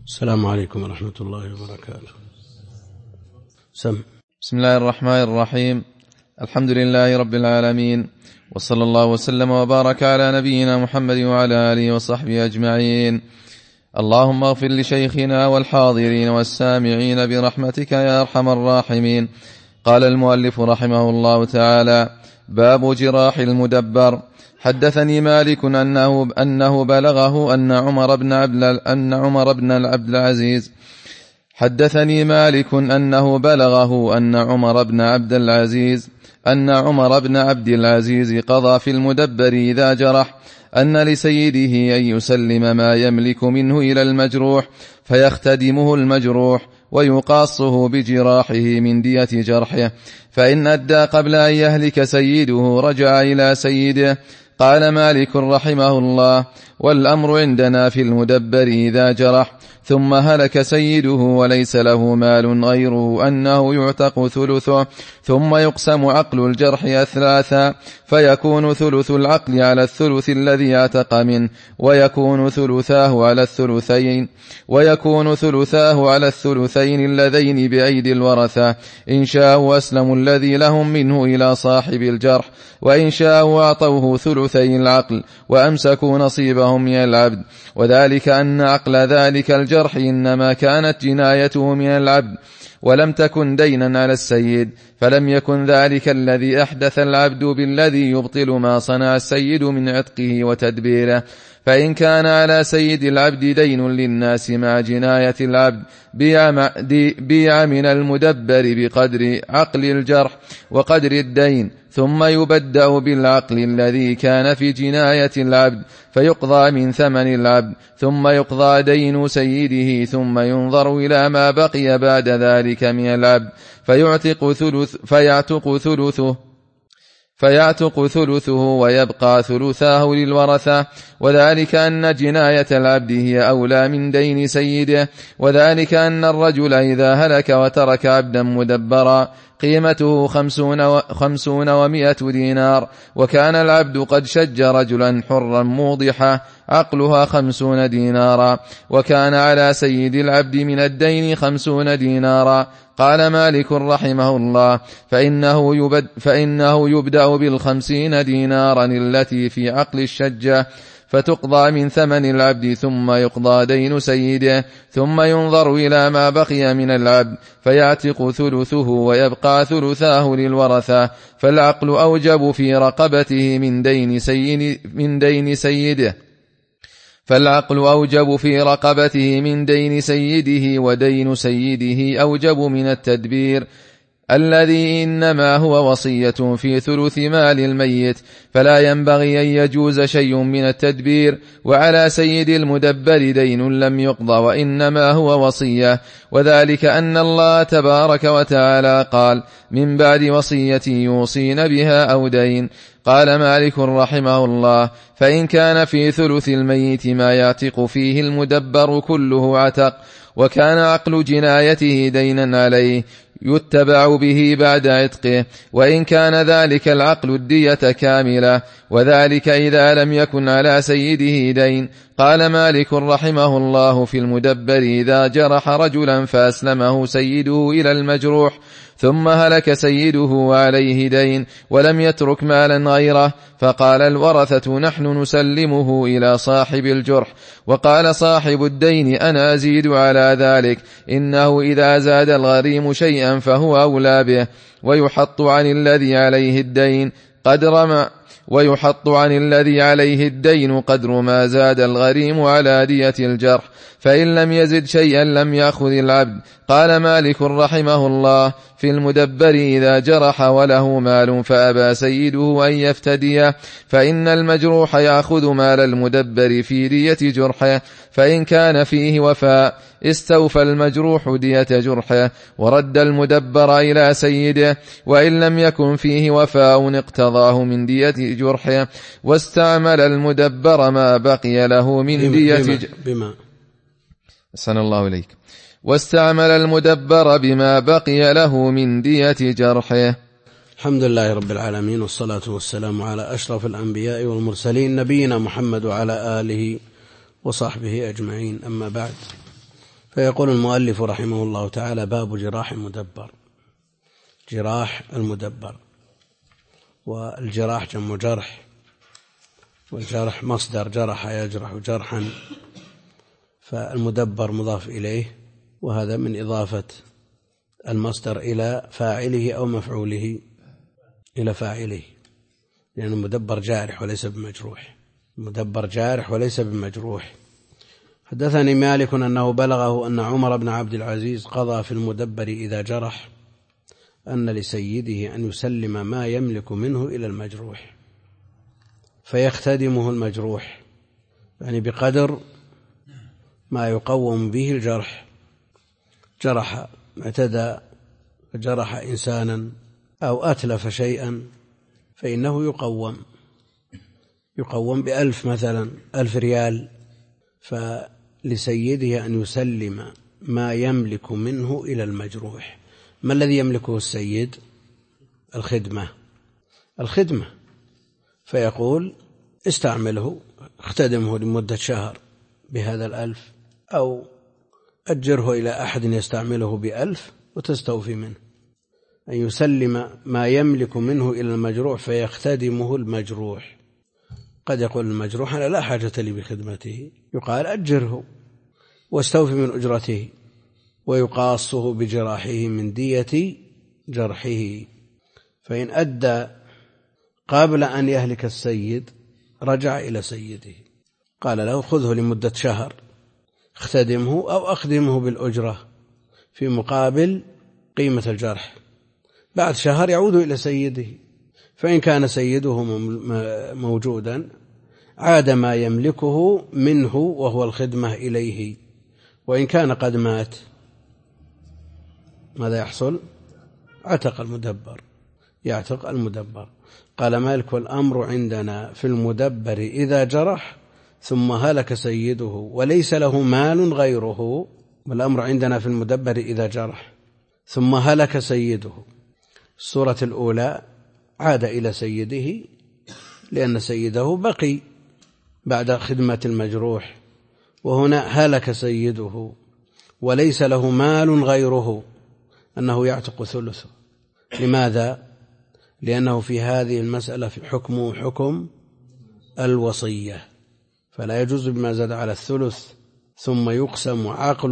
السلام عليكم ورحمة الله وبركاته. بسم الله الرحمن الرحيم. الحمد لله رب العالمين، وصلى الله وسلم وبارك على نبينا محمد وعلى آله وصحبه أجمعين. اللهم اغفر لشيخنا والحاضرين والسامعين برحمتك يا أرحم الراحمين. قال المؤلف رحمه الله تعالى: باب جراح المدبر. حدثني مالك أنه بلغه أن عمر بن عبد العزيز حدثني مالك أنه بلغه أن عمر بن عبد العزيز قضى في المدبر إذا جرح أن لسيده أن يسلم ما يملك منه إلى المجروح فيختدمه المجروح ويقاصه بجراحه من دية جرحه، فإن أدى قبل أن يهلك سيده رجع إلى سيده. قال مالك رحمه الله: والأمر عندنا في المدبر إذا جرح ثم هلك سيده وليس له مال غيره أنه يعتق ثلثه، ثم يقسم عقل الجرح أثلاثا، فيكون ثلث العقل على الثلث الذي اعتق منه، ويكون ثلثاه على الثلثين اللذين بأيدي الورثة، إن شاءوا أسلموا الذي لهم منه إلى صاحب الجرح، وإن شاءوا أعطوه ثلثي العقل وأمسكوا نصيبهم من العبد. وذلك أن عقل ذلك الجرح إنما كانت جنايته من العبد ولم تكن دينا على السيد، فلم يكن ذلك الذي أحدث العبد بالذي يبطل ما صنع السيد من عتقه وتدبيره. فإن كان على سيد العبد دين للناس مع جناية العبد بيع من المدبر بقدر عقل الجرح وقدر الدين، ثم يبدأ بالعقل الذي كان في جناية العبد فيقضى من ثمن العبد، ثم يقضى دين سيده، ثم ينظر إلى ما بقي بعد ذلك من العبد فيعتق ثلثه ويبقى ثلثاه للورثة. وذلك أن جناية العبد هي أولى من دين سيده. وذلك أن الرجل إذا هلك وترك عبدا مدبرا قيمته 50 و100 دينار، وكان العبد قد شج رجلا حرا موضحا عقلها 50 دينارا، وكان على سيد العبد من الدين 50 دينارا. قال مالك رحمه الله: فإنه يبدأ بال50 دينارا التي في عقل الشجة فتقضى من ثمن العبد، ثم يقضى دين سيده، ثم ينظر إلى ما بقي من العبد فيعتق ثلثه ويبقى ثلثاه للورثة. فالعقل أوجب في رقبته من دين سيده ودين سيده أوجب من التدبير الذي إنما هو وصية في ثلث مال الميت، فلا ينبغي أن يجوز شيء من التدبير. وعلى سيد المدبر دين لم يقضى وإنما هو وصية، وذلك أن الله تبارك وتعالى قال: من بعد وصية يوصين بها أو دين. قال مالك رحمه الله: فإن كان في ثلث الميت ما يعتق فيه المدبر كله عتق، وكان عقل جنايته دينا عليه يتبع به بعد عتقه، وإن كان ذلك العقل الدية كاملة، وذلك إذا لم يكن على سيده دين. قال مالك رحمه الله: في المدبر إذا جرح رجلا فأسلمه سيده إلى المجروح ثم هلك سيده وعليه دين ولم يترك مالا غيره، فقال الورثة: نحن نسلمه إلى صاحب الجرح. وقال صاحب الدين: أنا أزيد على ذلك، إنه إذا زاد الغريم شيئا فهو أولى به، ويحط عن الذي عليه الدين قدر ما زاد الغريم على دية الجرح، فإن لم يزد شيئا لم يأخذ العبد. قال مالك رحمه الله: في المدبر إذا جرح وله مال فأبى سيده أن يفتديه، فإن المجروح يأخذ مال المدبر في دية جرحه، فإن كان فيه وفاء استوفى المجروح دية جرحه ورد المدبر إلى سيده، وإن لم يكن فيه وفاء اقتضاه من دية جرحه، واستعمل المدبر ما بقي له من دية واستعمل المدبر بما بقي له من دية جرحه. الحمد لله رب العالمين، والصلاة والسلام على أشرف الأنبياء والمرسلين، نبينا محمد وعلى آله وصحبه أجمعين. أما بعد، فيقول المؤلف رحمه الله تعالى: باب جراح المدبر. جراح المدبر، والجراح جمع جرح، والجرح مصدر جرح يجرح جرحا، فالمدبر مضاف إليه، وهذا من إضافة المصدر إلى فاعله أو مفعوله إلى فاعله، لأن المدبر جارح وليس بمجروح. المدبر جارح وليس بمجروح. حدثني مالك أنه بلغه أن عمر بن عبد العزيز قضى في المدبر إذا جرح أن لسيده أن يسلم ما يملك منه إلى المجروح فيختدمه المجروح، يعني بقدر ما يقوم به الجرح. جرح، اعتدى فجرح إنسانا أو أتلف شيئا فإنه يقوم ب1000 مثلا، 1000 ريال، فلسيده أن يسلم ما يملك منه إلى المجروح. ما الذي يملكه السيد؟ الخدمة، فيقول استعمله، اختدمه لمدة شهر ب1000، أو أجره إلى أحد يستعمله ب1000 وتستوفي منه. أن يسلم ما يملك منه إلى المجروح فيختدمه المجروح. قد يقول المجروح: أنا لا حاجة لي بخدمته، يقال أجره واستوفي من أجرته، ويقاصه بجراحه من دية جرحه. فإن أدى قبل أن يهلك السيد رجع إلى سيده، قال له: خذه لمدة شهر، اختدمه أو أخدمه بالأجرة في مقابل قيمة الجرح. بعد شهر يعود إلى سيده، فإن كان سيده موجودا عاد ما يملكه منه وهو الخدمة إليه، وإن كان قد مات ماذا يحصل؟ يعتق المدبر. قال مالك: والأمر عندنا في المدبر إذا جرح ثم هلك سيده وليس له مال غيره. والأمر عندنا في المدبر إذا جرح ثم هلك سيده. الصورة الأولى عاد إلى سيده لأن سيده بقي بعد خدمة المجروح، وهنا هلك سيده وليس له مال غيره، أنه يعتق ثلثه. لماذا؟ لأنه في هذه المسألة في حكم الوصية، فلا يجوز بما زاد على الثلث. ثم يقسم عقل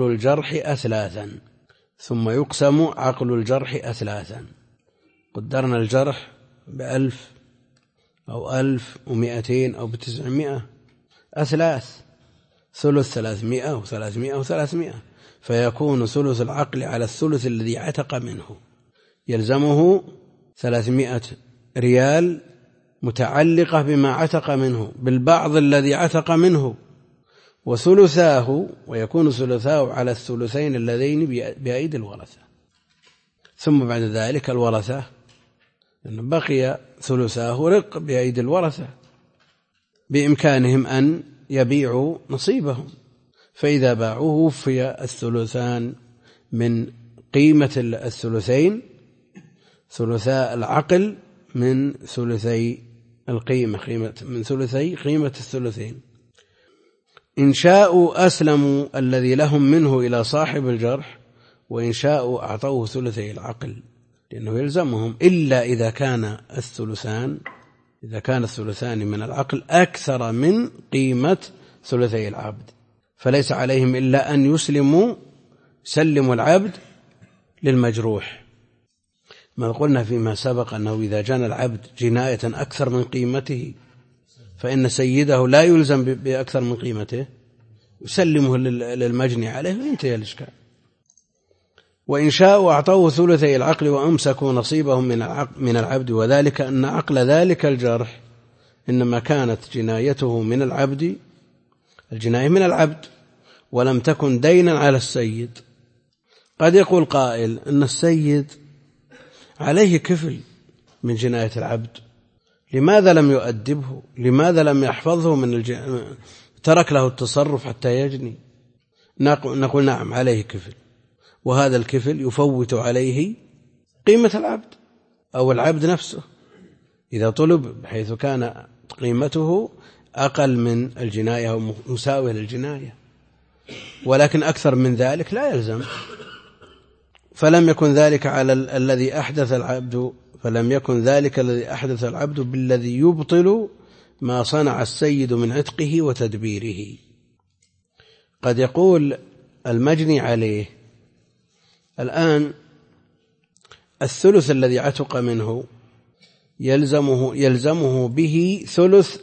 الجرح أثلاثا. قدرنا الجرح ب1000 أو 1200 أو ب900، أثلاث، ثلث 300 و300 و300، فيكون ثلث العقل على الثلث الذي عتق منه، يلزمه 300 ريال متعلقة بما عتق منه بالبعض الذي عتق منه، وثلثاه، ويكون ثلثاه على الثلثين اللذين بأيدي الورثة. ثم بعد ذلك الورثة، إن بقي ثلثاه رق بأيدي الورثة، بإمكانهم أن يبيعوا نصيبهم، فإذا باعوه وفي الثلثان من قيمة الثلثين، ثلثاء العقل من ثلثي القيمة، من ثلثي قيمة الثلثين. إن شاءوا أسلموا الذي لهم منه إلى صاحب الجرح، وإن شاءوا أعطوه ثلثي العقل، لأنه يلزمهم، إلا إذا كان الثلثان من العقل أكثر من قيمة ثلثي العبد، فليس عليهم إلا أن يسلموا العبد للمجروح. ما قلنا فيما سبق أنه إذا جنى العبد جناية أكثر من قيمته فإن سيده لا يلزم بأكثر من قيمته، يسلمه للمجني عليه وينتهي الإشكال. وإن شاءوا أعطوه ثلثي العقل وأمسكوا نصيبهم من العبد، وذلك أن عقل ذلك الجرح إنما كانت جنايته من العبد، الجناية من العبد، ولم تكن دينا على السيد. قد يقول قائل أن السيد عليه كفل من جناية العبد، لماذا لم يؤدبه؟ لماذا لم يحفظه ترك له التصرف حتى يجني؟ نقول نعم، عليه كفل، وهذا الكفل يفوت عليه قيمة العبد أو العبد نفسه إذا طلب، بحيث كان قيمته أقل من الجناية أو مساوية للجناية. ولكن أكثر من ذلك لا يلزم. فلم يكن ذلك على الذي أحدث العبد بالذي يبطل ما صنع السيد من عتقه وتدبيره. قد يقول المجني عليه الآن الثلث الذي عتق منه يلزمه به ثلث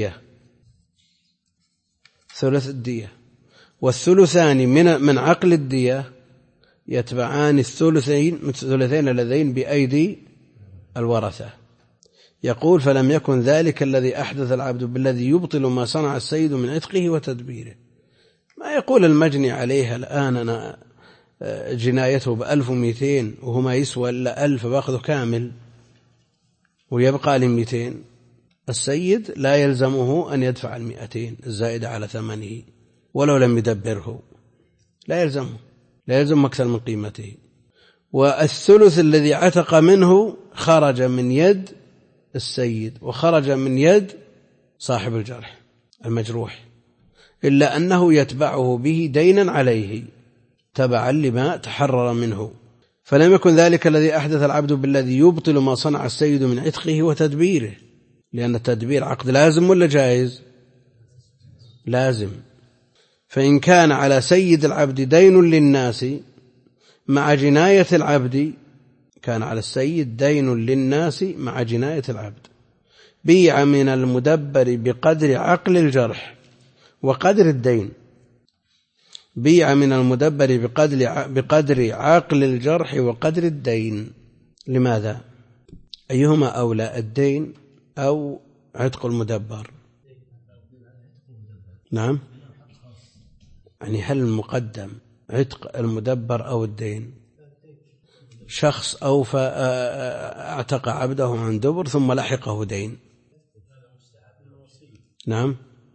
الدية، والثلثان من عقل الدية يتبعان الثلثين اللذين بأيدي الورثة. يقول فلم يكن ذلك الذي أحدث العبد بالذي يبطل ما صنع السيد من عتقه وتدبيره. ما يقول المجني عليه الآن أنا جنايته ب1200 وهو ما يسوى إلا 1000 فبأخذه كامل ويبقى ل200. السيد لا يلزمه أن يدفع 200 الزائدة على ثمنه ولو لم يدبره، لا يلزم أكثر من قيمته. والثلث الذي عتق منه خرج من يد السيد وخرج من يد صاحب الجرح المجروح، إلا أنه يتبعه به دينا عليه تبعا لما تحرر منه. فلم يكن ذلك الذي أحدث العبد بالذي يبطل ما صنع السيد من عتقه وتدبيره، لأن التدبير عقد لازم ولا جائز؟ لازم. فإن كان على سيد العبد دين للناس مع جناية العبد، كان على السيد دين للناس مع جناية العبد، بيع من المدبر بقدر عقل الجرح وقدر الدين، بيع من المدبر بقدر عقل الجرح وقدر الدين. لماذا؟ أيهما أولى، الدين أو عتق المدبر؟ نعم، يعني هل المقدم عتق المدبر أو الدين؟ شخص أوفى اعتق عبده عن دبر ثم لحقه دين. نعم،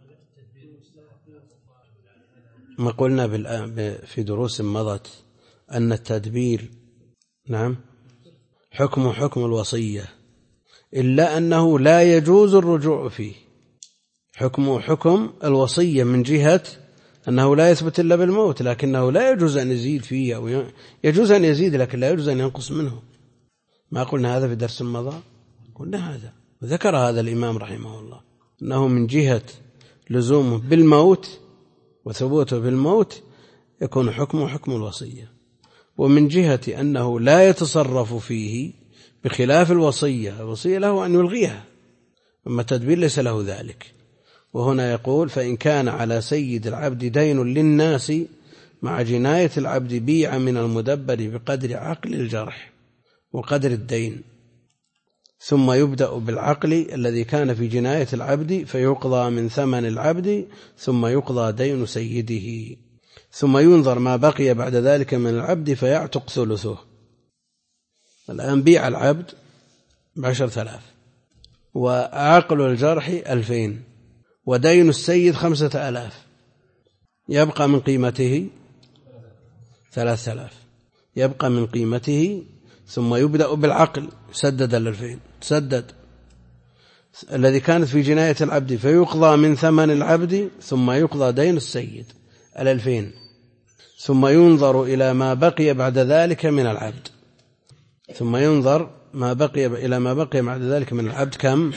ما قلنا في دروس مضت أن التدبير نعم حكم الوصية، إلا أنه لا يجوز الرجوع فيه. حكم الوصية من جهة أنه لا يثبت إلا بالموت، لكنه لا يجوز أن يزيد فيه، أو يجوز أن يزيد لكن لا يجوز أن ينقص منه. ما قلنا هذا في درس مضى؟ قلنا هذا، وذكر هذا الإمام رحمه الله أنه من جهة لزومه بالموت وثبوته بالموت يكون حكمه حكم الوصية، ومن جهة أنه لا يتصرف فيه بخلاف الوصية له أن يلغيها، أما التدبير ليس له ذلك. وهنا يقول فإن كان على سيد العبد دين للناس مع جناية العبد بيع من المدبر بقدر عقل الجرح وقدر الدين، ثم يبدأ بالعقل الذي كان في جناية العبد فيقضى من ثمن العبد، ثم يقضى دين سيده، ثم ينظر ما بقي بعد ذلك من العبد فيعتق ثلثه. الآن بيع العبد ب10,000 وعقل الجرح 2000 ودين السيد 5000، يبقى من قيمته 3000، يبقى من قيمته. ثم يبدأ بالعقل، سدد 2000 تسدد الذي كانت في جناية العبد فيقضى من ثمن العبد، ثم يقضى دين السيد 2000، ثم ينظر إلى ما بقي بعد ذلك من العبد، ثم ينظر إلى ما بقي بعد ذلك من العبد كم؟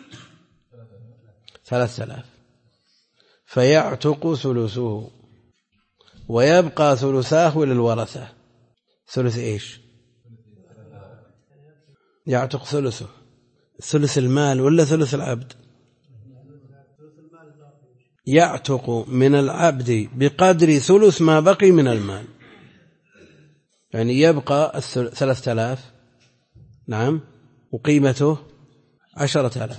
3000، فيعتق ثلثه ويبقى ثلثاه للورثة. ثلث إيش؟ يعتق ثلثه، ثلث المال ولا ثلث العبد؟ يعتق من العبد بقدر ثلث ما بقي من المال، يعني يبقى 3000 نعم وقيمته 10,000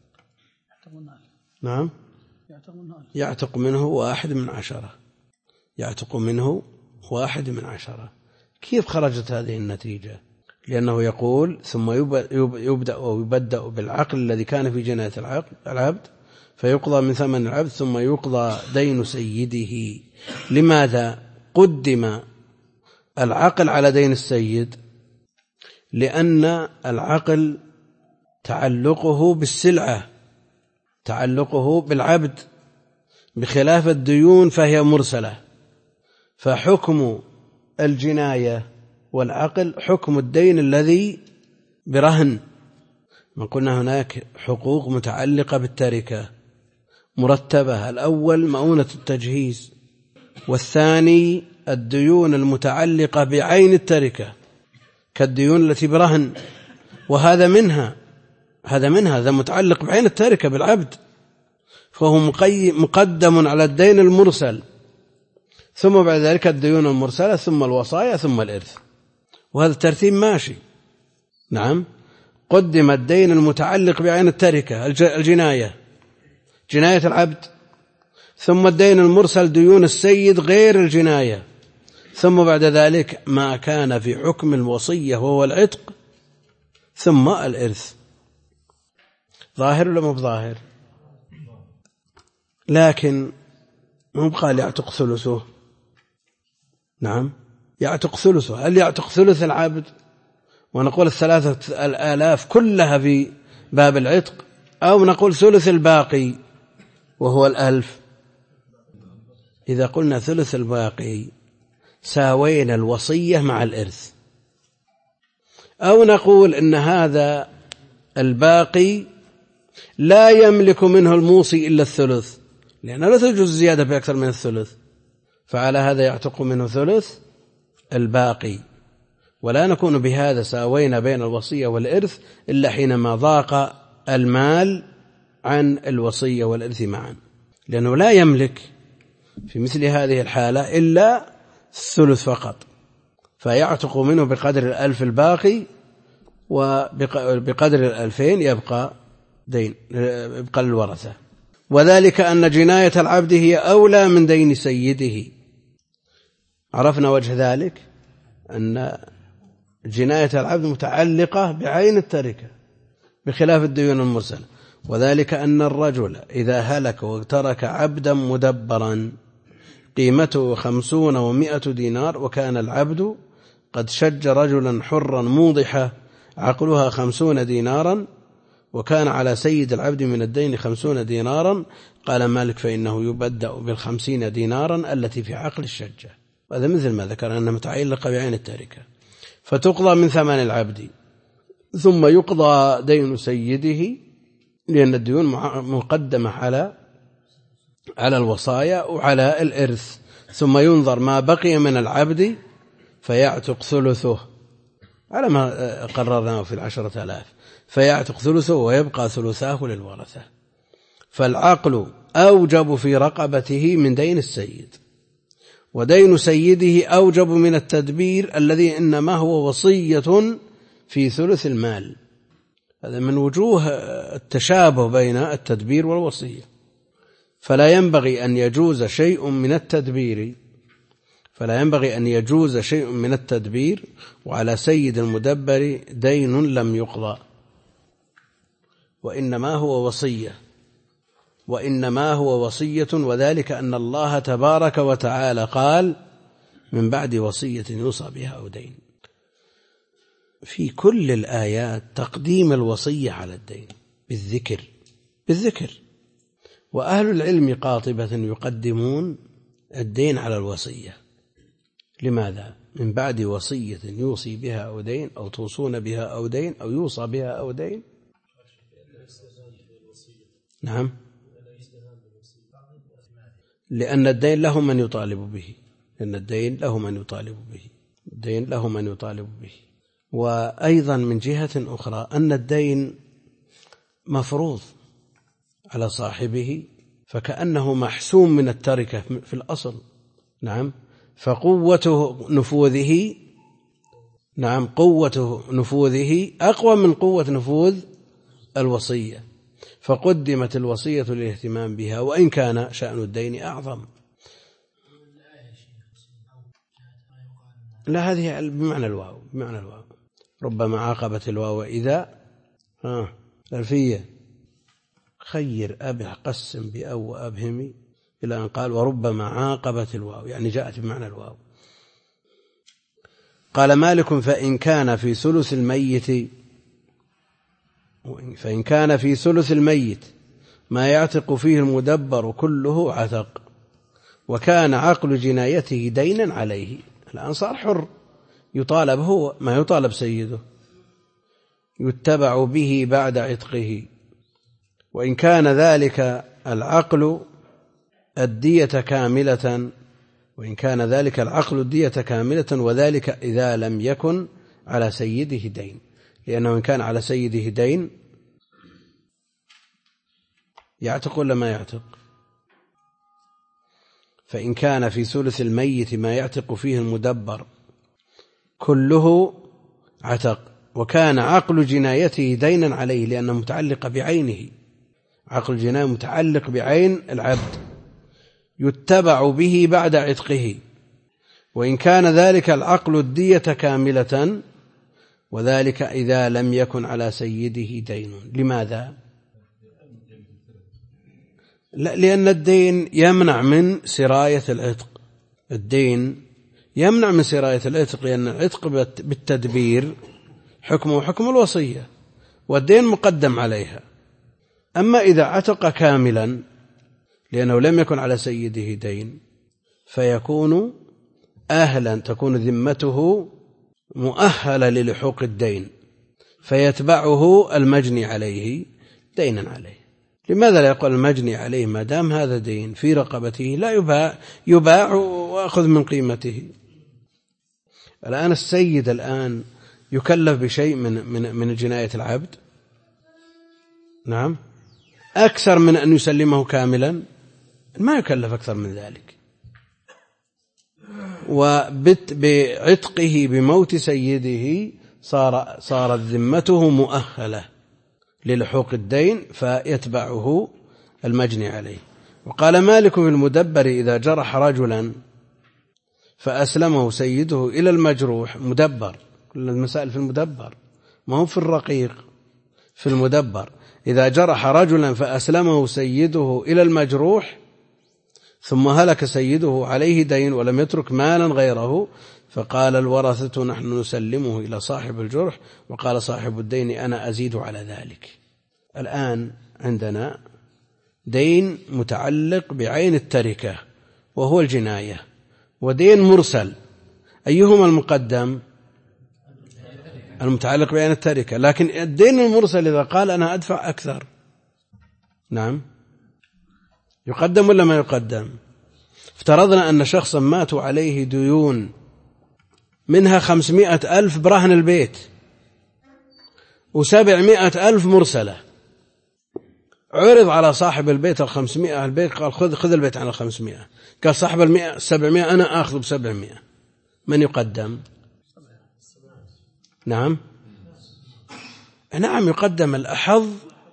نعم، يعتق منه 1/10، يعتق منه 1/10. كيف خرجت هذه النتيجة؟ لأنه يقول ثم يبدأ بالعقل الذي كان في جناية العبد فيقضى من ثمن العبد، ثم يقضى دين سيده. لماذا قدم العقل على دين السيد؟ لأن العقل تعلقه بالسلعة، تعلقه بالعبد، بخلاف الديون فهي مرسلة، فحكم الجناية والعقل حكم الدين الذي برهن. ما قلنا هناك حقوق متعلقة بالتركة مرتبة، الأول مؤونة التجهيز، والثاني الديون المتعلقة بعين التركة كالديون التي برهن، وهذا منها، هذا متعلق بعين التركة بالعبد، فهو مقدم على الدين المرسل، ثم بعد ذلك الديون المرسلة، ثم الوصايا، ثم الإرث، وهذا الترتيب ماشي. نعم، قدم الدين المتعلق بعين التركة الجناية، جناية العبد، ثم الدين المرسل ديون السيد غير الجناية، ثم بعد ذلك ما كان في حكم الوصية وهو العتق، ثم الإرث. ظاهر ولا مو بظاهر؟ لكن مو قال يعتق ثلثه. نعم، يعتق ثلثه. هل يعتق ثلث العبد ونقول 3,000 كلها في باب العتق، أو نقول ثلث الباقي وهو 1,000؟ إذا قلنا ثلث الباقي ساوينا الوصية مع الإرث، أو نقول إن هذا الباقي لا يملك منه الموصي إلا الثلث، لأنه لا تجوز الزيادة بأكثر من الثلث، فعلى هذا يعتق منه ثلث الباقي. ولا نكون بهذا ساوينا بين الوصية والإرث إلا حينما ضاق المال عن الوصية والإرث معا، لأنه لا يملك في مثل هذه الحالة إلا الثلث فقط، فيعتق منه بقدر 1,000 الباقي، وبقدر 2,000 يبقى دين، يبقى الورثة. وذلك أن جناية العبد هي أولى من دين سيده. عرفنا وجه ذلك، أن جناية العبد متعلقة بعين التركة بخلاف الديون المرسلة. وذلك أن الرجل إذا هلك وترك عبدا مدبرا قيمته 50 و100 دينار، وكان العبد قد شج رجلا حرا موضحة عقلها 50 دينارا، وكان على سيد العبد من الدين 50 دينارا، قال مالك فإنه يبدأ بال50 دينارا التي في عقل الشجة. هذا مثل ما ذكر أنه متعلق بعين التركة، فتقضى من ثمن العبد، ثم يقضى دين سيده، لأن الديون مقدمة على الوصايا وعلى الإرث، ثم ينظر ما بقي من العبد فيعتق ثلثه على ما قررناه في 10,000، فيعتق ثلثه ويبقى ثلثاه للورثة. فالعقل أوجب في رقبته من دين السيد، ودين سيده أوجب من التدبير الذي إنما هو وصية في ثلث المال. هذا من وجوه التشابه بين التدبير والوصية. فلا ينبغي أن يجوز شيء من التدبير وعلى سيد المدبر دين لم يقضى، وإنما هو وصية. وذلك أن الله تبارك وتعالى قال من بعد وصية يوصى بها أو دين. في كل الآيات تقديم الوصية على الدين بالذكر. وأهل العلم قاطبة يقدمون الدين على الوصية. لماذا؟ من بعد وصية يوصي بها أو دين، أو توصون بها أو دين، أو يوصى بها أو دين. نعم، لأن الدين له من يطالب به. وأيضا من جهة أخرى أن الدين مفروض على صاحبه، فكأنه محسوم من التركة في الأصل. نعم، فقوة نفوذه أقوى من قوة نفوذ الوصية، فقدمت الوصية للاهتمام بها، وإن كان شأن الدين أعظم. لا، هذه بمعنى الواو. ربما عاقبت الواو إذا الفية خير أبه قسم بأو وأبهمي، إلى أن قال وربما عاقبت الواو، يعني جاءت بمعنى الواو. قال مالك فإن كان في ثلث الميت ما يعتق فيه المدبر كله عتق، وكان عقل جنايته دينا عليه. الآن صار حر، يطالب هو ما يطالب سيده، يتبع به بعد عتقه. وإن كان ذلك العقل الدية كاملة، وذلك إذا لم يكن على سيده دين، لأنه إن كان على سيده دين يعتق ولا ما يعتق؟ فإن كان في ثلث الميت ما يعتق فيه المدبر كله عتق، وكان عقل جنايته دينا عليه لأنه متعلق بعينه، عقل الجناية متعلق بعين العبد، يتبع به بعد عتقه. وإن كان ذلك العقل الدية كاملة، وذلك إذا لم يكن على سيده دين. لماذا؟ لا، لأن الدين يمنع من سراية العتق. الدين يمنع من سراية العتق، لأن العتق بالتدبير حكمه حكم الوصية، والدين مقدم عليها. أما إذا عتق كاملا لأنه لم يكن على سيده دين، فيكون أهلا، تكون ذمته مؤهلة للحوق الدين، فيتبعه المجني عليه دينا عليه. لماذا لا يقول المجني عليه ما دام هذا دين في رقبته لا يباع وأخذ من قيمته؟ الآن السيد الآن يكلف بشيء من جناية العبد، نعم، أكثر من أن يسلمه كاملا ما يكلف أكثر من ذلك. وبعتقه بموت سيده صارت ذمته مؤهلة للحوق الدين، فيتبعه المجني عليه. وقال مالك في المدبر إذا جرح رجلا فأسلمه سيده إلى المجروح، مدبر، كل المسائل في المدبر ما هو في الرقيق، في المدبر. إذا جرح رجلا فأسلمه سيده إلى المجروح ثم هلك سيده عليه دين ولم يترك مالا غيره، فقال الورثة نحن نسلمه إلى صاحب الجرح، وقال صاحب الدين أنا أزيد على ذلك. الآن عندنا دين متعلق بعين التركة وهو الجناية، ودين مرسل، أيهما المقدم؟ المتعلق بعين التركة. لكن الدين المرسل إذا قال أنا أدفع أكثر، نعم، يقدم ولا ما يقدم؟ افترضنا أن شخصا ماتوا عليه ديون منها 500,000 برهن البيت و700,000 مرسلة، عرض على صاحب البيت 500 البيت، قال خذ البيت عن 500، قال صاحب 700 أنا آخذ 700، من يقدم؟ نعم يقدم الأحظ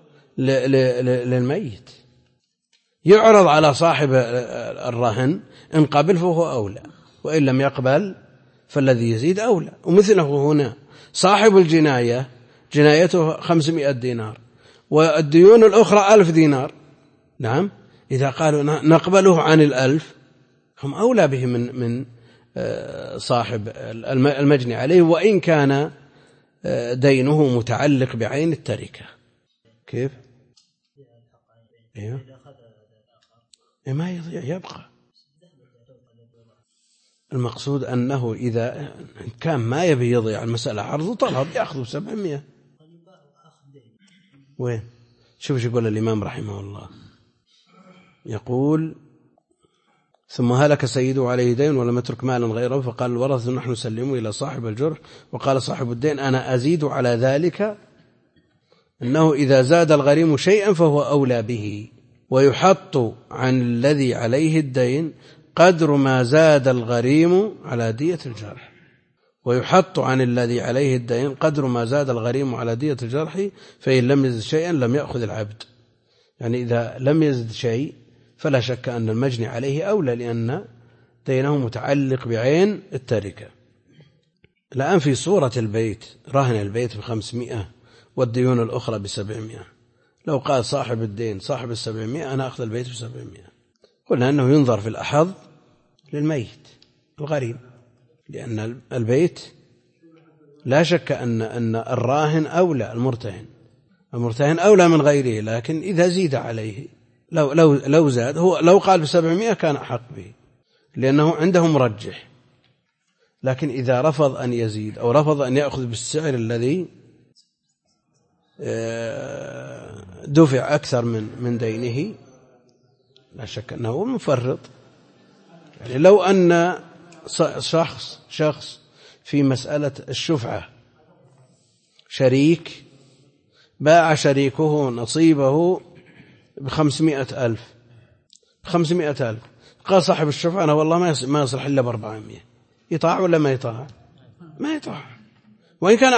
للميت، يعرض على صاحب الرهن، إن قبل فهو أولى، وإن لم يقبل فالذي يزيد أولى. ومثله هنا صاحب الجناية جنايته 500 دينار والديون الأخرى 1000 دينار، نعم، إذا قالوا نقبله عن 1000 هم أولى به من صاحب المجني عليه، وإن كان دينه متعلق بعين التركة. كيف؟ ما يضيع، يبقى. المقصود أنه إذا كان ما يبي يضيع المسألة عرض طلب يأخذ 700. وين؟ شوف يقول الإمام رحمه الله، يقول ثم هلك سيده عليه دين ولم يترك مالا غيره، فقال الورثة نحن نسلمه إلى صاحب الجرح، وقال صاحب الدين أنا أزيد على ذلك، أنه إذا زاد الغريم شيئا فهو أولى به، ويحط عن الذي عليه الدين قدر ما زاد الغريم على دية الجرح، ويحط عن الذي عليه الدين قدر ما زاد الغريم على دية الجرح، فإن لم يزد شيئا لم يأخذ العبد. يعني إذا لم يزد شيء فلا شك أن المجني عليه أولى، لأن دينه متعلق بعين التركة. الآن في صورة البيت، رهن البيت ب500 والديون الأخرى ب700، لو قال صاحب الدين صاحب 700 أنا أخذ البيت ب700، قلنا أنه ينظر في الأحظ للميت الغريم، لأن البيت لا شك أن الراهن أولى، المرتهن أولى من غيره، لكن إذا زيد عليه، لو زاد، هو لو قال ب700 كان أحق به، لأنه عنده مرجح. لكن إذا رفض أن يزيد أو رفض أن يأخذ بالسعر الذي دفع أكثر من دينه لا شك أنه مفرط. يعني لو أن شخص في مسألة الشفعة شريك باع شريكه نصيبه ب500,000 قال صاحب الشفعة أنا والله ما يصلح إلا ب400، يطاع ولا ما يطاع؟ ما يطاع، وإن كان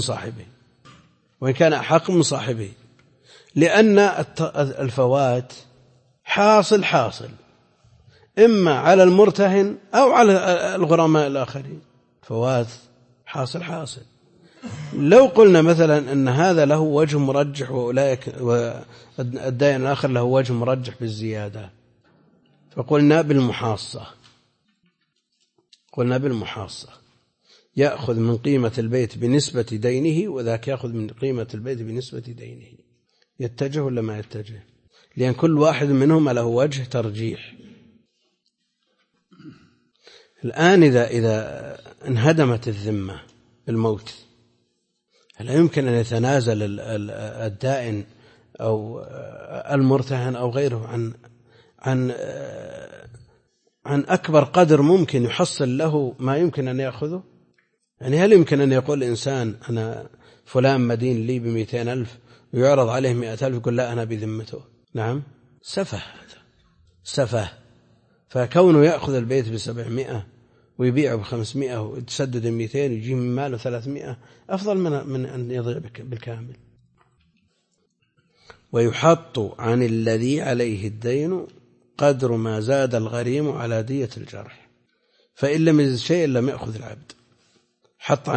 أحق من صاحبه، لأن الفوات حاصل إما على المرتهن أو على الغرماء الآخرين. فوات حاصل. لو قلنا مثلا أن هذا له وجه مرجح والدائن الآخر له وجه مرجح بالزيادة، فقلنا بالمحاصة يأخذ من قيمة البيت بنسبة دينه وذاك يأخذ من قيمة البيت بنسبة دينه. يتجه ولا ما يتجه؟ لأن كل واحد منهما له وجه ترجيح. الآن إذا انهدمت الذمة بالموت، هل يمكن أن يتنازل الدائن أو المرتهن أو غيره عن أكبر قدر ممكن يحصل له ما يمكن أن يأخذه؟ يعني هل يمكن أن يقول الإنسان أنا فلان مدين لي ب200,000 ويعرض عليه 100,000 يقول لا أنا بذمته؟ نعم، سفه. فكونه يأخذ البيت ب700 ويبيعه ب500 ويتسدد 200 ويجي من ماله 300 أفضل من أن يضيع بالكامل. ويحط عن الذي عليه الدين قدر ما زاد الغريم على دية الجرح، فإن لم يزد شيء لم يأخذ العبد. يحط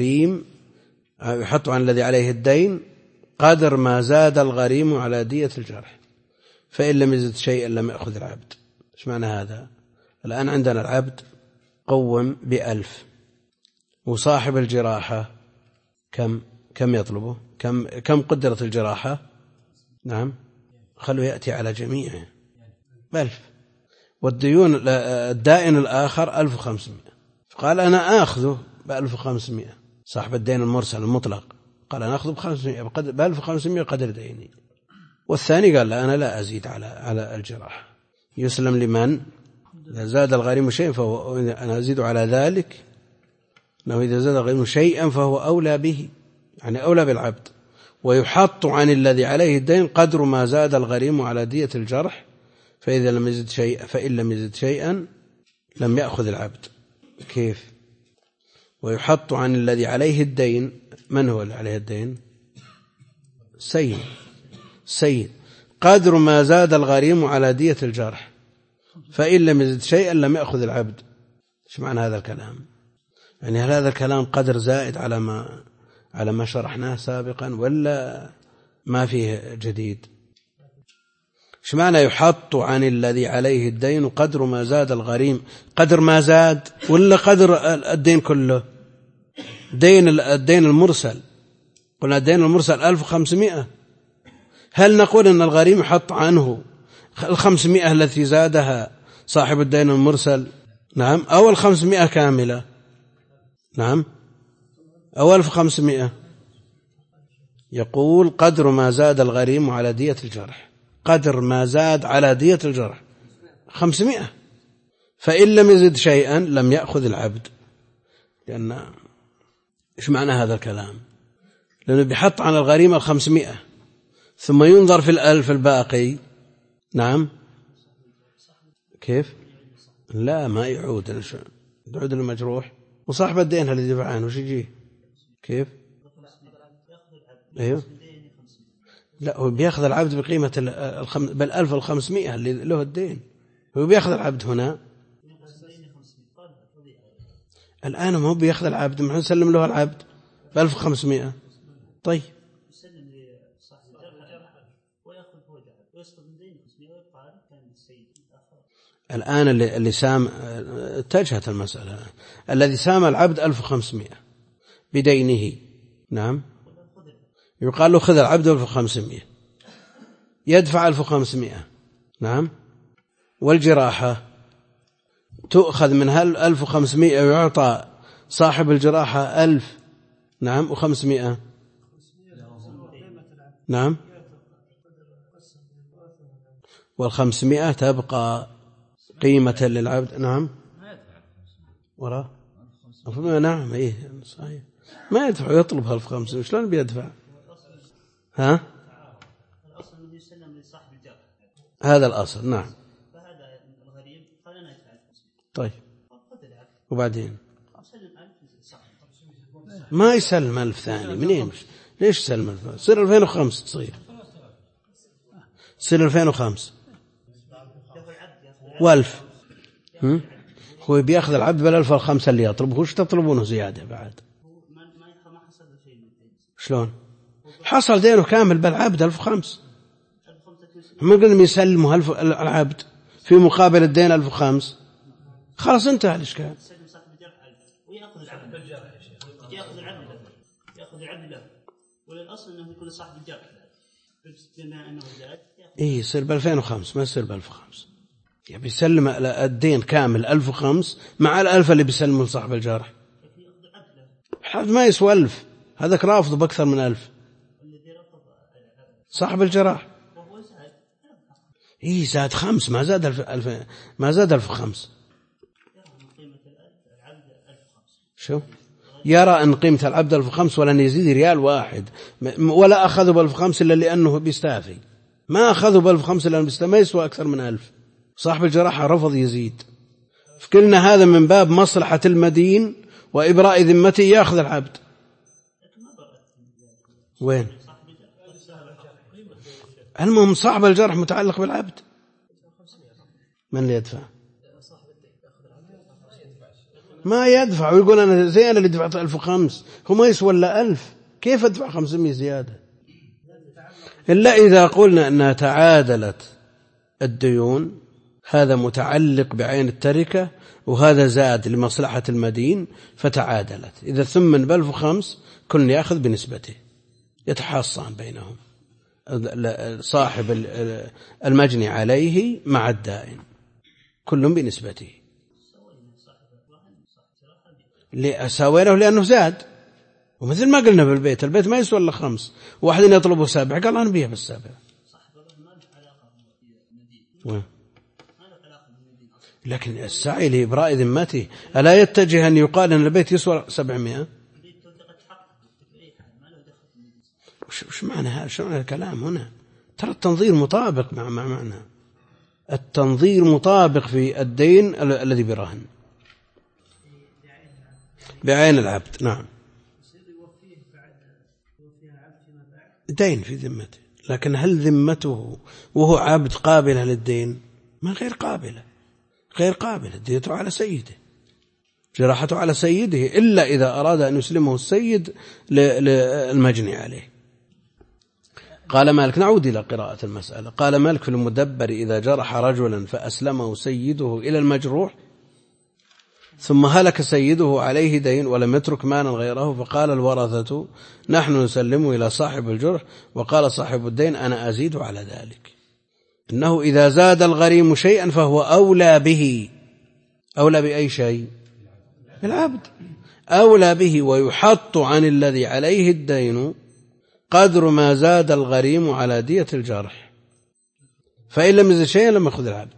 عن الذي عليه الدين قدر ما زاد الغريم على دية الجرح، فإن لم يزد شيء لم يأخذ العبد. إيش معنى هذا؟ الآن عندنا العبد قوم ب1,000 وصاحب الجراحة كم يطلبه؟ كم قدرت الجراحة؟ نعم، خلوا يأتي على جميعه 1,000، والديون الدائن الآخر 1,500، فقال أنا آخذه ب1,500. صاحب الدين المرسل المطلق قال أنا أخذه ب1,500 قدر ديني، والثاني قال لا أنا لا أزيد على الجراحة. يسلم لمن؟ إذا زاد الغريم شيئا فهو أنا أزيد على ذلك، أنه إذا زاد الغريم شيئا فهو أولى به، يعني أولى بالعبد. ويحط عن الذي عليه الدين قدر ما زاد الغريم على دية الجرح، فإن لم يزد شيئا لم يأخذ العبد. كيف؟ ويحط عن الذي عليه الدين، من هو اللي عليه الدين؟ سيد، قدر ما زاد الغريم على دية الجرح، فإن لم يزد شيئا لم يأخذ العبد. ايش معنى هذا الكلام؟ يعني هل هذا الكلام قدر زائد على ما شرحناه سابقا ولا ما فيه جديد؟ ايش معنى يحط عن الذي عليه الدين قدر ما زاد الغريم؟ قدر ما زاد ولا قدر الدين كله؟ الدين المرسل، قلنا الدين المرسل 1,500، هل نقول أن الغريم يحط عنه 500 التي زادها صاحب الدين المرسل؟ نعم، أو 500 كاملة؟ نعم، أو 1,500. يقول قدر ما زاد الغريم على دية الجرح، قدر ما زاد على دية الجرح 500، فإن لم يزد شيئا لم يأخذ العبد. لأن إيش معنى هذا الكلام؟ لأنه بيحط عن الغريم 500 ثم ينظر في 1,000 الباقي. نعم، كيف؟ لا، ما يعود المجروح، وصاحب الدين هل يدفع عنه وش يجيه؟ كيف؟ ايوه، لا، هو بياخذ العبد بقيمة 1,500 اللي له الدين، هو بياخذ العبد هنا. الآن هو بياخذ العبد، ما نسلم له العبد ب1,500. طيب الآن اللي سام اتجهت المسألة، الذي سام العبد 1,500 بدينه، نعم، يقال له خذ العبد 1,500، يدفع 1,500، نعم، والجراحة تؤخذ من 1500 ويعطى صاحب الجراحة 1000. نعم. و500. نعم. وال500 تبقى قيمة للعبد. نعم. وراء. نعم. إيه صحيح. ما يدفع، يطلب 1500. شلون بيدفع؟ ها؟ هذا الأصل. نعم. طيب وبعدين ما يسلم 1000 ثاني. منين؟ ليش يسلم 1000؟ تصير 2005. تصير 2005 و1000. هو بياخذ العبد بال1005 اللي يطلبه. وش تطلبونه زيادة بعد؟ شلون حصل دينه كامل بالعبد 1005؟ ما قلنا يسلموا العبد في مقابل الدين 1005. خلاص انتهى الإشكال. ويأخذ العبد له وللأصل أنه يكون صاحب الجرح بما أنه زاد. إيه يصير ب2005 ما يصير ب1005. يبي يسلم الدين كامل 1005 مع 1000 اللي بيسلمه لصاحب الجرح. حد ما يسوى 1000. هذاك رافضه بأكثر من 1000 صاحب الجراح. إيه زاد 5 ما زاد 1000 ما زاد 1005. شو يرى أن قيمة العبد 1005 ولن يزيد ريال واحد. ولا أخذوا ب1005 إلا لأنه بيستافي. ما أخذوا ب1005 لأنه بيستافي. ما يسوى أكثر من 1000. صاحب الجراحة رفض يزيد. فكلنا هذا من باب مصلحة المدين وإبراء ذمته يأخذ العبد. وين المهم صاحب الجرح متعلق بالعبد. من اللي يدفع؟ ما يدفع ويقول أنا زي أنا اللي دفعت 1005. هو ما يسوى إلا 1000. كيف أدفع 500 زيادة؟ إلا إذا قلنا أنها تعادلت الديون. هذا متعلق بعين التركة وهذا زاد لمصلحة المدين فتعادلت. إذا ثمن ب1005 كل يأخذ بنسبته يتحاصان بينهم صاحب المجني عليه مع الدائن كل بنسبته. سويناه لأنه زاد. ومثل ما قلنا بالبيت البيت ما يسوى إلا 5. واحد يطلبه 7 قال أنا بيه بال7. لكن السعي لإبراء ذمته ألا يتجه أن يقال أن البيت يسوى 700؟ وش معنى هذا؟ شو معنى الكلام هنا؟ ترى التنظير مطابق مع معنى التنظير مطابق في الدين الذي برهن بعين العبد. نعم. دين في ذمته. لكن هل ذمته وهو عبد قابلة للدين؟ ما غير قابلة. غير قابلة. ديته على سيده جراحته على سيده إلا إذا أراد أن يسلمه السيد للمجني عليه. قال مالك. نعود إلى قراءة المسألة. قال مالك في المدبر إذا جرح رجلا فأسلمه سيده إلى المجروح ثم هلك سيده عليه دين ولم يترك مالا غيره فقال الورثة نحن نسلمه إلى صاحب الجرح وقال صاحب الدين أنا أزيد على ذلك. إنه إذا زاد الغريم شيئا فهو أولى به. أولى بأي شيء؟ العبد أولى به ويحط عن الذي عليه الدين قدر ما زاد الغريم على دية الجرح. فإن لم يزد شيئا لم يأخذ العبد.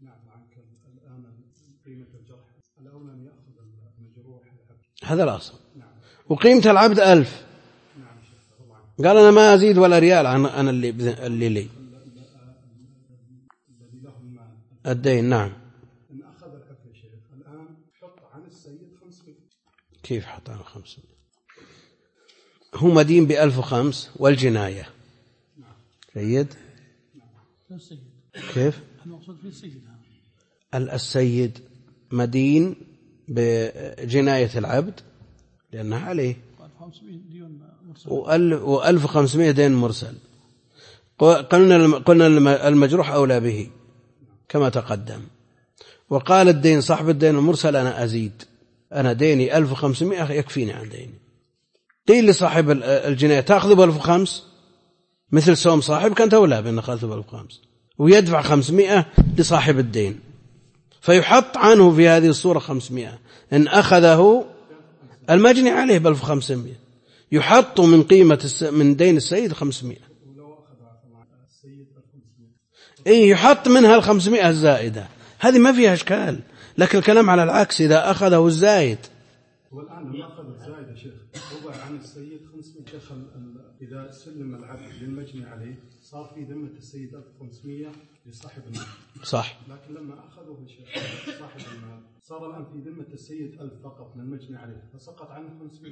هذا الأصل. وقيمة العبد 1000 قال أنا ما أزيد ولا ريال عن أنا اللي لي الدين. نعم. كيف حط عن 500؟ هو مدين ب1005 والجناية. جيد. كيف السيد مدين بجناية العبد لأنها عليه و1500 دين مرسل. قلنا المجروح أولى به كما تقدم. وقال الدين صاحب الدين المرسل أنا أزيد. أنا ديني 1500 يكفيني عن ديني. قيل لصاحب الجناية تأخذ ب1005 مثل سوم صاحب كانت أولى بأن أخذ ب1005 ويدفع 500 لصاحب الدين. فيحط عنه في هذه الصورة 500. إن أخذه المجني عليه ب1500 يحط من قيمة من دين السيد 500. إيه يحط منها 500 الزائدة، هذه ما فيها إشكال. لكن الكلام على العكس، إذا أخذه الزايد. والآن لما أخذ الزايد يا شيخ وضع عن السيد 500. شيخ إذا سلم العبد للمجني عليه صار في ذمة السيد 1500 لصاحب المال. صح. لكن لما أخذه الشيخ صاحب المال صار الآن في ذمة السيد 1000 فقط للمجني عليه، فسقط عنه 500.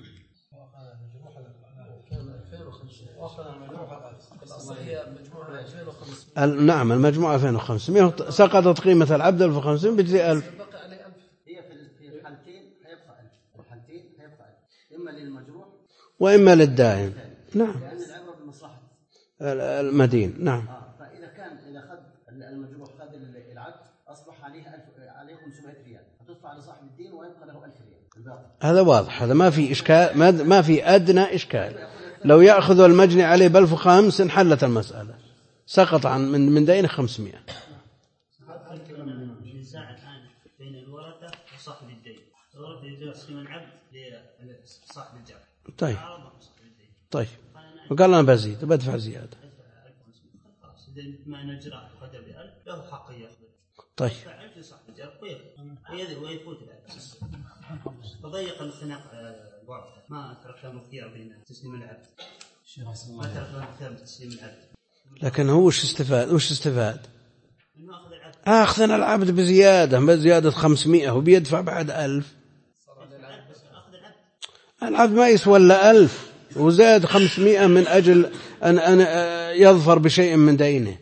نعم المجموعة 2500 سقطت قيمة العبد 1500 بجزء 1000. هي في الحالتين هيبقى 1000، الحالتين هيبقى 1000 إما للمجروح وإما للدائن. نعم لأن العبرة بمصلحة المدين. نعم. فإذا أخذ المجروح خد العبد أصبح عليه 500 ريال، هتدفع لصاحب الدين ويبقى له 1000 ريال الباقي. هذا واضح، هذا ما في إشكال، ما في أدنى إشكال. لو يأخذ المجني عليه ب1500 انحلت المسألة، سقط عن من دينه 500. النزاع الآن بين الورثة وصاحب الدين. الورثة يقسم العبد لصاحب الجرح. طيب وقال أنا بزيد بدفع زيادة. خلاص إذا ما نجرى قدر ب1000 له حق يأخذ. طيب. فعلت صاحب الجرح ويفوت العبد. فضيق الخناق الورثة، ما ترك لهم اختيار بين تسليم العبد. ما ترك لهم اختيار تسليم العبد. لكن هو وش استفاد؟ أخذنا العبد بزيادة 500 وبيدفع بعد 1000. العبد ما يسوى إلا 1000 وزاد 500 من أجل أن يظفر بشيء من دينه.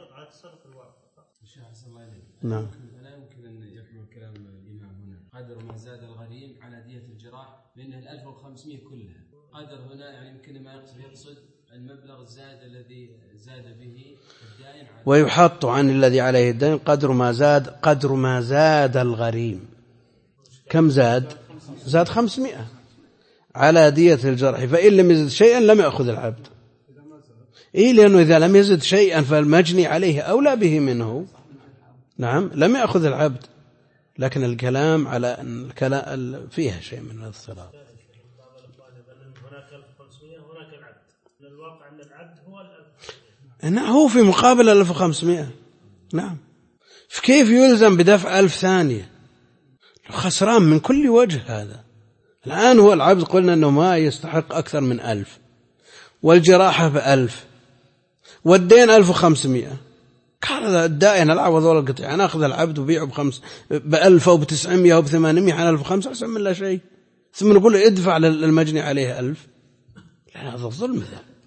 نعم. لا يمكن أن يحمل كلام الإمام هنا قدر ما زاد الغريم على دية الجراح، لأنه 1500 كلها قدر هنا، يعني يمكن ما يقصد المبلغ الزائد الذي زاد به الدائن، ويحط عن الذي عليه الدين قدر ما زاد الغريم. كم زاد 500 على دية الجرح، فإن لم يزد شيئا لم يأخذ العبد. لأنه إذا لم يزد شيئا فالمجني عليه أولى به منه. نعم لم يأخذ العبد. لكن الكلام على الكلام فيها شيء من الاضطراب. هناك 1500 هناك العبد، الواقع أن العبد هو هو في مقابل 1500. نعم. فكيف يلزم بدفع 1000 ثانية؟ خسران من كل وجه. هذا الآن هو العبد قلنا أنه ما يستحق أكثر من 1000، والجراحة ب1000، والدين 1500. قال الدائن العوض ولا القطيع، أنا أخذ العبد وبيعه ب1000 أو ب900 أو ب800 عن 1500 أحسن من لا شيء، ثم نقول ادفع للمجني عليه 1000. لا هذا الظلم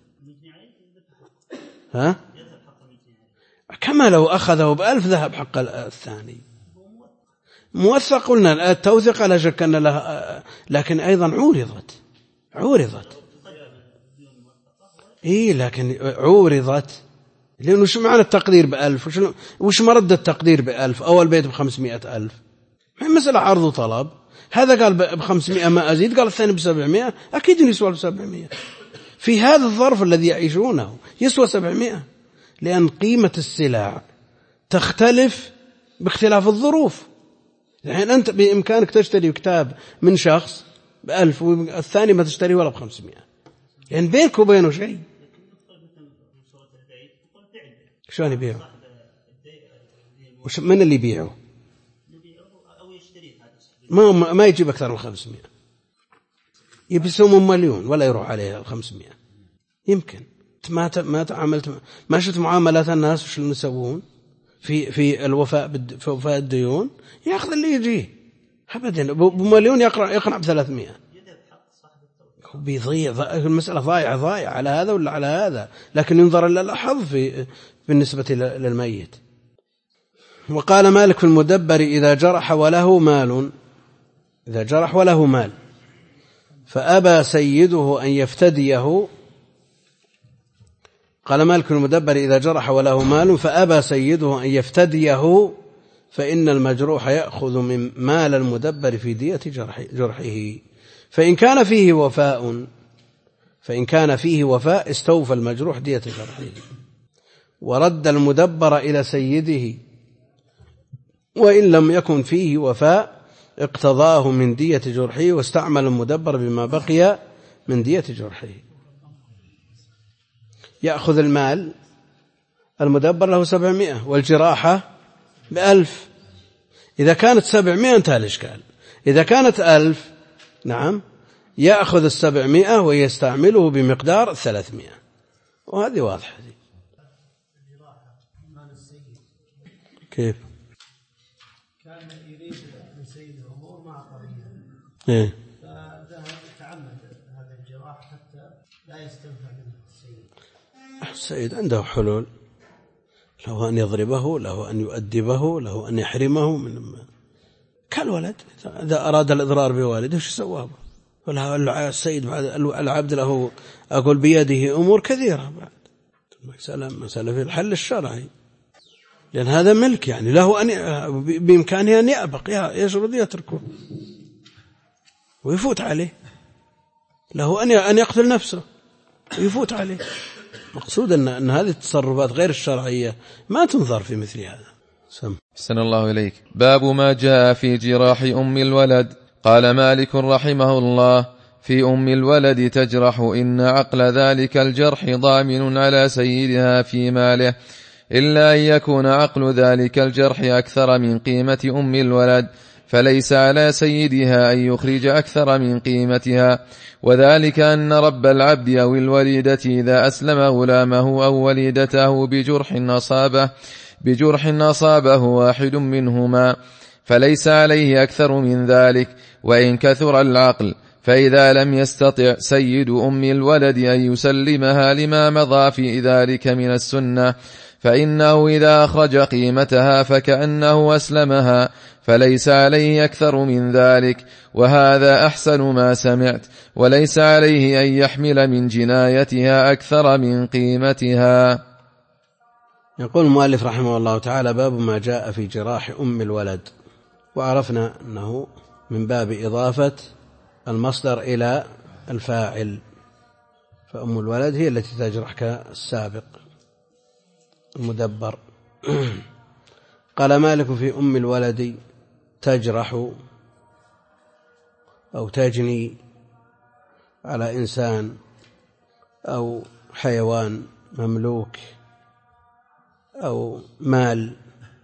ها؟ كما لو أخذه ب1000 ذهب حق الثاني. موثق قلنا التوثيق لا شك أن لها، لكن أيضا عورضت. لكن عورضت. لأنه شو معنى التقدير ب1000 وش مرد التقدير ب1000 أول بيت ب500,000؟ مسألة عرض وطلب. هذا قال ب500 ما أزيد، قال الثاني ب700، أكيد يسوى ب700. في هذا الظرف الذي يعيشونه يسوى 700، لأن قيمة السلع تختلف باختلاف الظروف. يعني أنت بإمكانك تشتري كتاب من شخص ب1000 والثاني ما تشتري ولا ب500، يعني بينك وبينه شيء. شلون يبيعه؟ من اللي يبيعه؟ ما يجيب أكثر من 500. يبسوم مليون ولا يروح عليه 500. يمكن ما تعاملت، ما شفت معاملات الناس وش اللي يسوون في الوفاء بوفاء الديون؟ يأخذ اللي يجيه أبدا. بمليون يقنع ب300. بيضيع المسألة ضايعة على هذا ولا على هذا، لكن ينظر إلى الحظ بالنسبة للميت. وقال مالك في المدبر إذا جرح وله مال فأبى سيده أن يفتديه. قال مالك في المدبر إذا جرح وله مال فأبى سيده أن يفتديه فإن المجروح يأخذ من مال المدبر في دية جرحه، فإن كان فيه وفاء استوفى المجروح دية جرحه ورد المدبر إلى سيده وإن لم يكن فيه وفاء اقتضاه من دية جرحه واستعمل المدبر بما بقي من دية جرحه. يأخذ المال المدبر له 700 والجراحة ب1000. إذا كانت 700 انتهى الإشكال. إذا كانت 1000 نعم يأخذ 700 ويستعمله بمقدار 300. وهذه واضحة. كيف؟ كان يريد من سيد الأمور مع قرية إيه؟ فذهب تعمد هذا الجراح حتى لا يستنفع منه السيد عنده حلول، له أن يضربه، له أن يؤدبه، له أن يحرمه من كالولد. إذا أراد الإضرار بوالده وش سواه؟ السيد بعد العبد له أقول بيده أمور كثيرة بعد مسألة في الحل الشرعي، لأن هذا ملك يعني له أن بإمكانه أن يأبق يشرد يتركه ويفوت عليه، له أن يقتل نفسه ويفوت عليه. مقصود أن هذه التصرفات غير الشرعية ما تنظر في مثل هذا. أحسن الله إليك. باب ما جاء في جراح أم الولد. قال مالك رحمه الله: في أم الولد تجرح إن عقل ذلك الجرح ضامن على سيدها في ماله، إلا أن يكون عقل ذلك الجرح أكثر من قيمة أم الولد، فليس على سيدها أن يخرج أكثر من قيمتها، وذلك أن رب العبد أو الوليدة إذا أسلم غلامه أو وليدته بجرح أصابه واحد منهما فليس عليه أكثر من ذلك وإن كثر العقل، فإذا لم يستطع سيد أم الولد أن يسلمها لما مضى في ذلك من السنة، فإنه إذا أخرج قيمتها فكأنه أسلمها، فليس عليه أكثر من ذلك، وهذا أحسن ما سمعت، وليس عليه أن يحمل من جنايتها أكثر من قيمتها. يقول المؤلف رحمه الله تعالى: باب ما جاء في جراح أم الولد. وعرفنا أنه من باب إضافة المصدر إلى الفاعل، فأم الولد هي التي تجرح كالسابق المدبر. قال مالك: في أم الولد تجرح أو تجني على إنسان أو حيوان مملوك أو مال،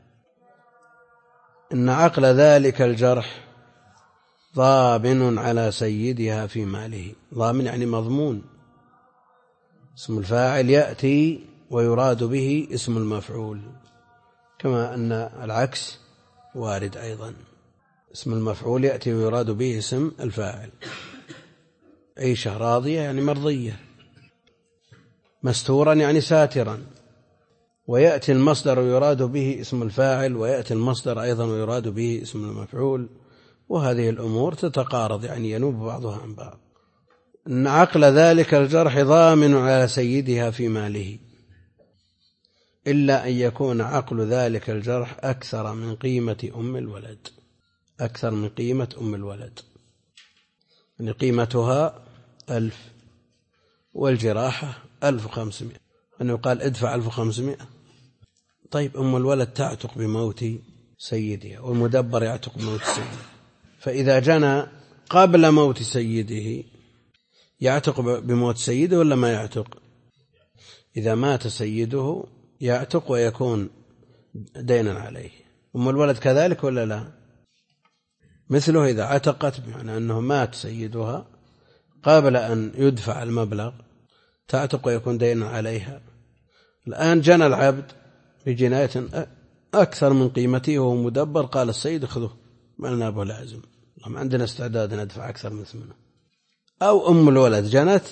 إن عقل ذلك الجرح ضامن على سيدها في ماله. ضامن يعني مضمون، اسم الفاعل يأتي ويراد به اسم المفعول، كما أن العكس وارد أيضا، اسم المفعول يأتي ويراد به اسم الفاعل. عيشة راضية يعني مرضية، مستورا يعني ساترا، ويأتي المصدر ويراد به اسم الفاعل، ويأتي المصدر أيضا ويراد به اسم المفعول، وهذه الأمور تتقارض يعني ينوب بعضها عن بعض. إن عقل ذلك الجرح ضامن على سيدها في ماله، إلا أن يكون عقل ذلك الجرح أكثر من قيمة أم الولد، أكثر من قيمة أم الولد، يعني قيمتها 1000 والجراحة 1500، أنه قال ادفع 1500. طيب أم الولد تعتق بموت سيدها والمدبر يعتق بموت سيده، فإذا جنى قبل موت سيده يعتق بموت سيده ولا ما يعتق؟ إذا مات سيده يعتق ويكون دينا عليه. أم الولد كذلك ولا لا؟ مثله إذا عتقت بمعنى أنه مات سيدها قبل أن يدفع المبلغ تعتق ويكون دينا عليها. الآن جنى العبد بجناية أكثر من قيمته وهو مدبر، قال السيد خذه ما لنا به لازم، ما عندنا استعداد ندفع أكثر من ثمنه. أو أم الولد جنت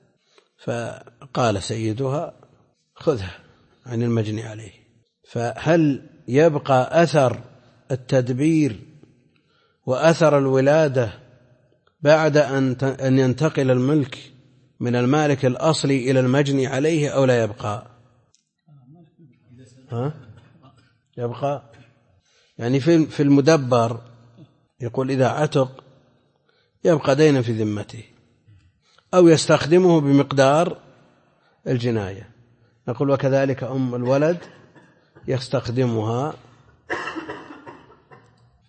فقال سيدها خذها عن المجني عليه، فهل يبقى أثر التدبير وأثر الولادة بعد أن ينتقل الملك من المالك الأصلي إلى المجني عليه أو لا يبقى؟ يبقى يعني في المدبر يقول إذا عتق يبقى دينا في ذمته أو يستخدمه بمقدار الجناية. نقول وكذلك أم الولد يستخدمها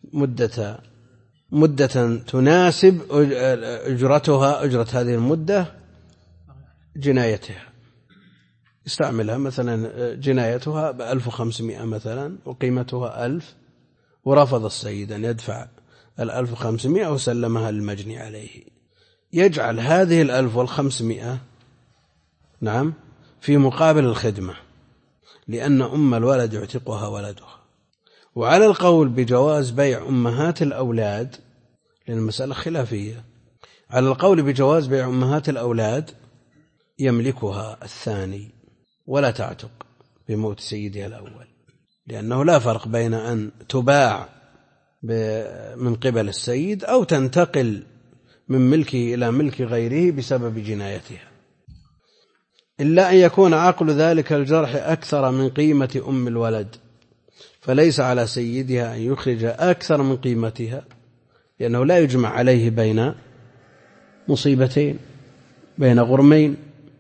مدة تناسب أجرة هذه المدة جنايتها، استعملها مثلا جنايتها ب1500 مثلا وقيمتها 1000، ورفض السيد أن يدفع 1500 وسلمها للمجني عليه، يجعل هذه 1500 نعم في مقابل الخدمة، لأن أم الولد يعتقها ولدها. وعلى القول بجواز بيع أمهات الأولاد، لأن المسألة خلافية، على القول بجواز بيع أمهات الأولاد يملكها الثاني ولا تعتق بموت سيدها الأول، لأنه لا فرق بين أن تباع من قبل السيد أو تنتقل من ملكه إلى ملك غيره بسبب جنايتها، إلا أن يكون عقل ذلك الجرح أكثر من قيمة أم الولد، فليس على سيدها أن يخرج أكثر من قيمتها، لأنه لا يجمع عليه بين مصيبتين، بين غرمين.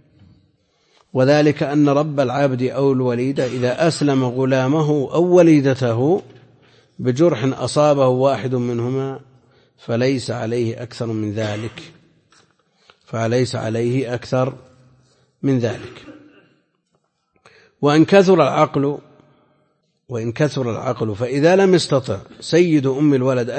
وذلك أن رب العبد أو الوليد إذا أسلم غلامه أو وليدته بجرح أصابه واحد منهما فليس عليه أكثر من ذلك، وإن كثر العقل فإذا لم يستطع سيد أم الولد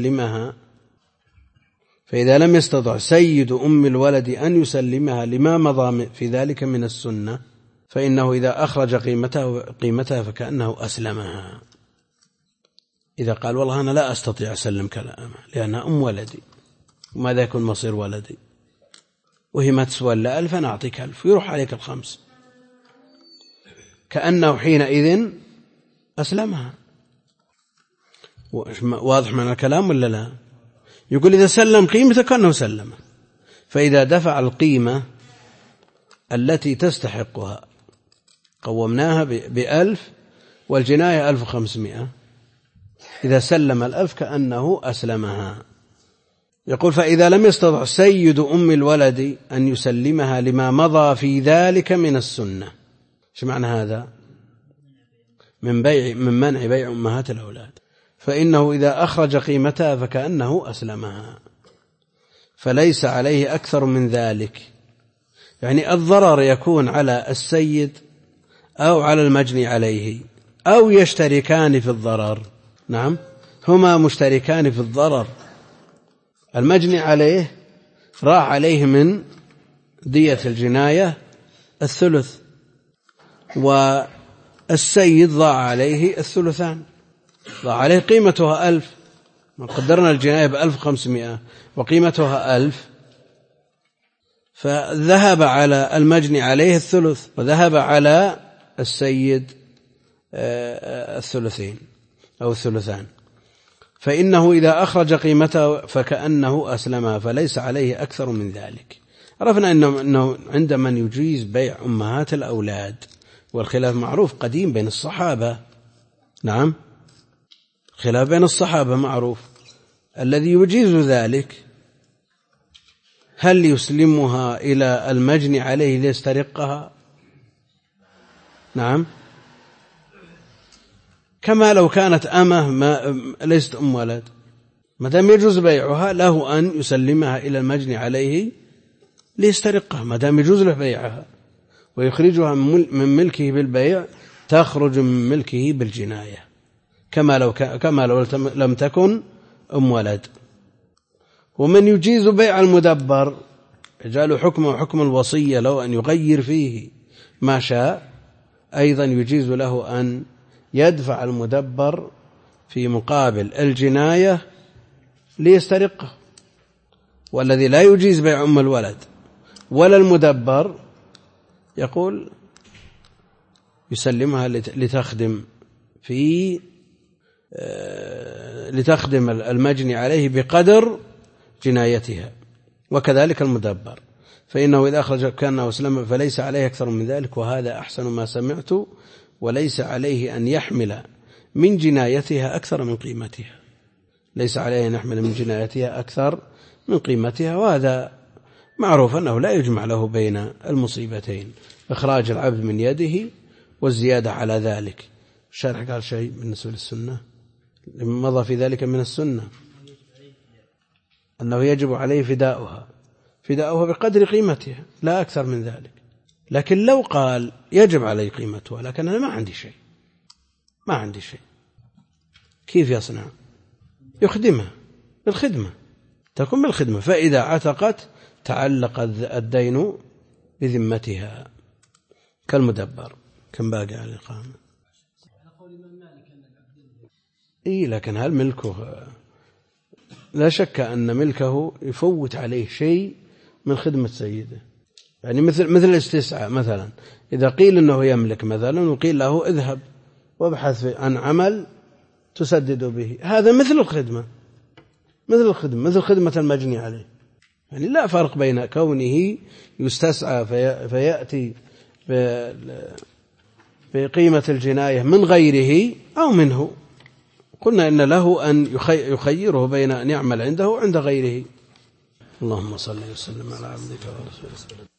أن يسلمها لما مضى في ذلك من السنة، فإنه إذا أخرج قيمتها فكأنه أسلمها. إذا قال والله أنا لا أستطيع أسلم كلامها لأنها أم ولدي، وماذا يكون مصير ولدي، وهي ما تسوى إلا 1000 أنا أعطيك 1000 ويروح عليك 5، كأنه حينئذ أسلمها. واضح معنى الكلام ولا لا؟ يقول إذا سلم قيمته كأنه سلمه، فإذا دفع القيمة التي تستحقها قومناها ب1000 والجناية 1500، إذا سلم 1000 كأنه أسلمها. يقول فإذا لم يستطع سيد أم الولد أن يسلمها لما مضى في ذلك من السنة. شو معنى هذا؟ من منع بيع أمهات الأولاد، فإنه إذا أخرج قيمتها فكأنه أسلمها، فليس عليه أكثر من ذلك. يعني الضرر يكون على السيد أو على المجني عليه، أو يشتركان في الضرر. نعم، هما مشتركان في الضرر. المجني عليه راح عليه من دية الجناية 1/3، والسيد ضاع عليه 2/3، ضاع عليه قيمتها 1000، ما قدرنا الجناية ب1500 وقيمتها 1000، فذهب على المجني عليه 1/3 وذهب على السيد 2/3 أو 2/3، فإنه إذا أخرج قيمته فكأنه أسلمها، فليس عليه أكثر من ذلك. عرفنا أنه عند من يجيز بيع أمهات الأولاد، والخلاف معروف قديم بين الصحابة. نعم، خلاف بين الصحابة معروف. الذي يجيز ذلك هل يسلمها إلى المجني عليه ليسترقها؟ نعم، كما لو كانت أمه ليست أم ولد، ما دام يجوز بيعها له أن يسلمها إلى المجني عليه ليسترقها، ما دام يجوز له بيعها ويخرجها من ملكه بالبيع، تخرج من ملكه بالجناية كما لو لم تكن أم ولد. ومن يجيز بيع المدبر يجعل حكمه حكم الوصية، لو أن يغير فيه ما شاء، أيضا يجيز له أن يدفع المدبر في مقابل الجناية ليسترقه. والذي لا يجيز بيع أم الولد ولا المدبر يقول يسلمها لتخدم المجني عليه بقدر جنايتها، وكذلك المدبر، فإنه إذا أخرج كأنه أسلم فليس عليه أكثر من ذلك، وهذا أحسن ما سمعت، وليس عليه أن يحمل من جنايتها أكثر من قيمتها، ليس عليه أن يحمل من جنايتها أكثر من قيمتها. وهذا معروف أنه لا يجمع له بين المصيبتين، إخراج العبد من يده والزيادة على ذلك. الشارح قال شيء بالنسبة للسنة؟ مضى في ذلك من السنة أنه يجب عليه فداؤها بقدر قيمتها لا أكثر من ذلك. لكن لو قال يجب علي قيمتها لكن أنا ما عندي شيء كيف يصنع؟ يخدمها بالخدمة، تكون بالخدمة، فإذا عتقت تعلق الدين بذمتها كالمدبر. كم باقي على الإقامة؟ لكن هل ملكه؟ لا شك أن ملكه يفوت عليه شيء من خدمة سيده، يعني مثل الاستسعاء مثلا، إذا قيل أنه يملك مثلا وقيل له اذهب وابحث عن عمل تسدد به، هذا مثل خدمة المجني عليه. يعني لا فرق بين كونه يستسعى فيأتي بقيمة الجناية من غيره أو منه. قلنا إن له أن يخيره بين أن يعمل عنده وعند غيره. اللهم صل وسلم على عبدك ورسولك.